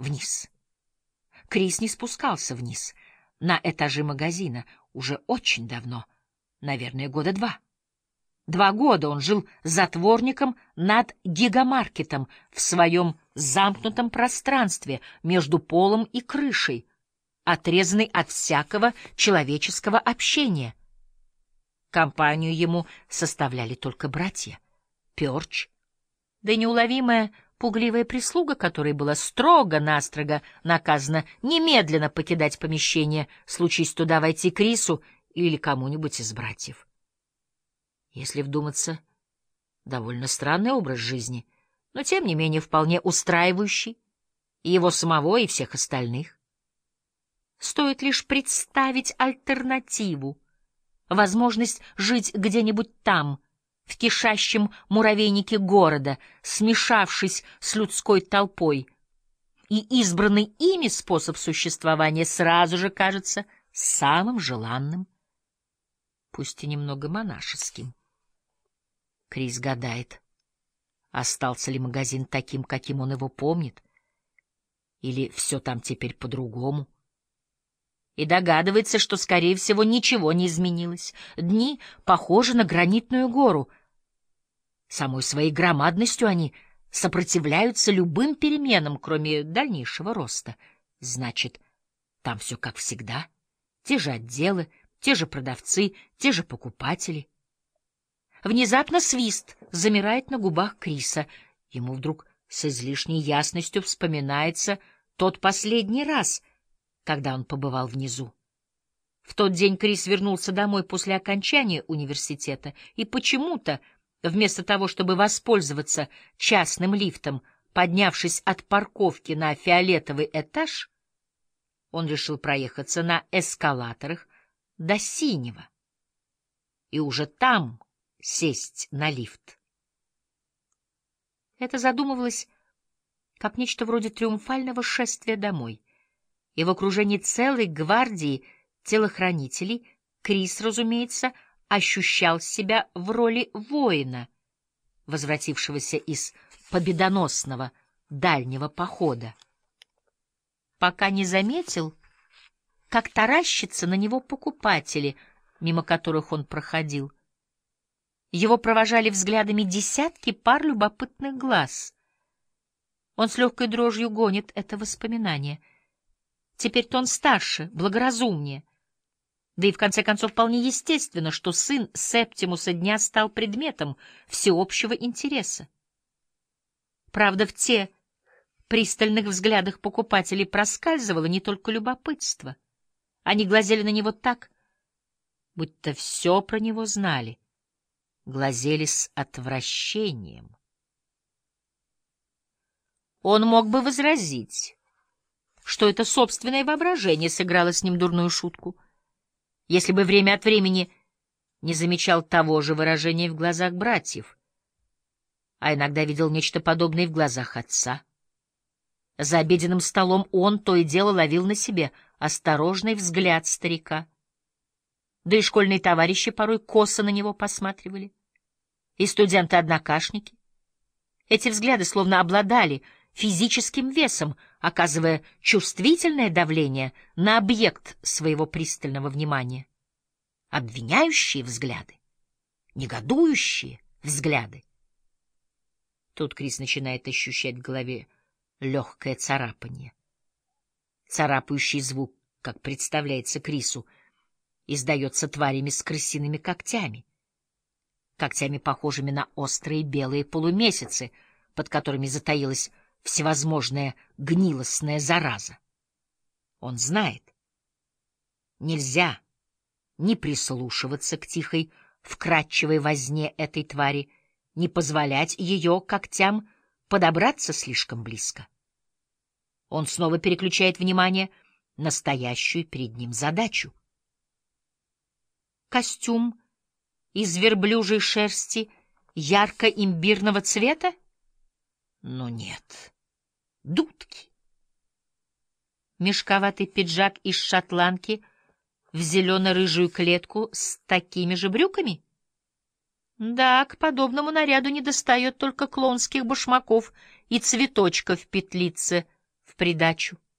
вниз. Крис не спускался вниз, на этажи магазина, уже очень давно, наверное, года 2. 2 года он жил затворником над гигамаркетом в своем замкнутом пространстве между полом и крышей, отрезанный от всякого человеческого общения. Компанию ему составляли только братья, Пёрч, да и неуловимая пугливая прислуга, которой было строго-настрого наказано немедленно покидать помещение, случись туда войти Крису или кому-нибудь из братьев. Если вдуматься, довольно странный образ жизни, но тем не менее вполне устраивающий и его самого, и всех остальных. Стоит лишь представить альтернативу, возможность жить где-нибудь там, в кишащем муравейнике города, смешавшись с людской толпой, и избранный ими способ существования сразу же кажется самым желанным, пусть и немного монашеским. Крис гадает, остался ли магазин таким, каким он его помнит, или все там теперь по-другому, и догадывается, что, скорее всего, ничего не изменилось. Дни похожи на гранитную гору. Самой своей громадностью они сопротивляются любым переменам, кроме дальнейшего роста. Значит, там все как всегда. Те же отделы, те же продавцы, те же покупатели. Внезапно свист замирает на губах Криса. Ему вдруг с излишней ясностью вспоминается тот последний раз, когда он побывал внизу. В тот день Крис вернулся домой после окончания университета, и почему-то, вместо того, чтобы воспользоваться частным лифтом, поднявшись от парковки на фиолетовый этаж, он решил проехаться на эскалаторах до синего и уже там сесть на лифт. Это задумывалось как нечто вроде триумфального шествия домой. И в окружении целой гвардии телохранителей Крис, разумеется, ощущал себя в роли воина, возвратившегося из победоносного дальнего похода, пока не заметил, как таращатся на него покупатели, мимо которых он проходил. Его провожали взглядами десятки пар любопытных глаз. Он с легкой дрожью гонит это воспоминание. Теперь-то он старше, благоразумнее. Да и в конце концов вполне естественно, что сын Септимуса Дня стал предметом всеобщего интереса. Правда, в те пристальных взглядах покупателей проскальзывало не только любопытство. Они глазели на него так, будто все про него знали, глазели с отвращением. Он мог бы возразить, что это собственное воображение сыграло с ним дурную шутку, если бы время от времени не замечал того же выражения в глазах братьев, а иногда видел нечто подобное и в глазах отца. За обеденным столом он то и дело ловил на себе осторожный взгляд старика, да и школьные товарищи порой косо на него посматривали, и студенты-однокашники. Эти взгляды словно обладали физическим весом, оказывая чувствительное давление на объект своего пристального внимания. Обвиняющие взгляды, негодующие взгляды. Тут Крис начинает ощущать в голове легкое царапанье. Царапающий звук, как представляется Крису, издается тварями с крысиными когтями, когтями, похожими на острые белые полумесяцы, под которыми затаилась всевозможная гнилостная зараза. Он знает, нельзя ни прислушиваться к тихой, вкрадчивой возне этой твари, не позволять ее когтям подобраться слишком близко. Он снова переключает внимание на стоящую перед ним задачу. Костюм из верблюжьей шерсти ярко-имбирного цвета? Но нет. Дудки. Мешковатый пиджак из шотландки в зелено-рыжую клетку с такими же брюками? Да, к подобному наряду недостает только клоунских башмаков и цветочка в петлице в придачу.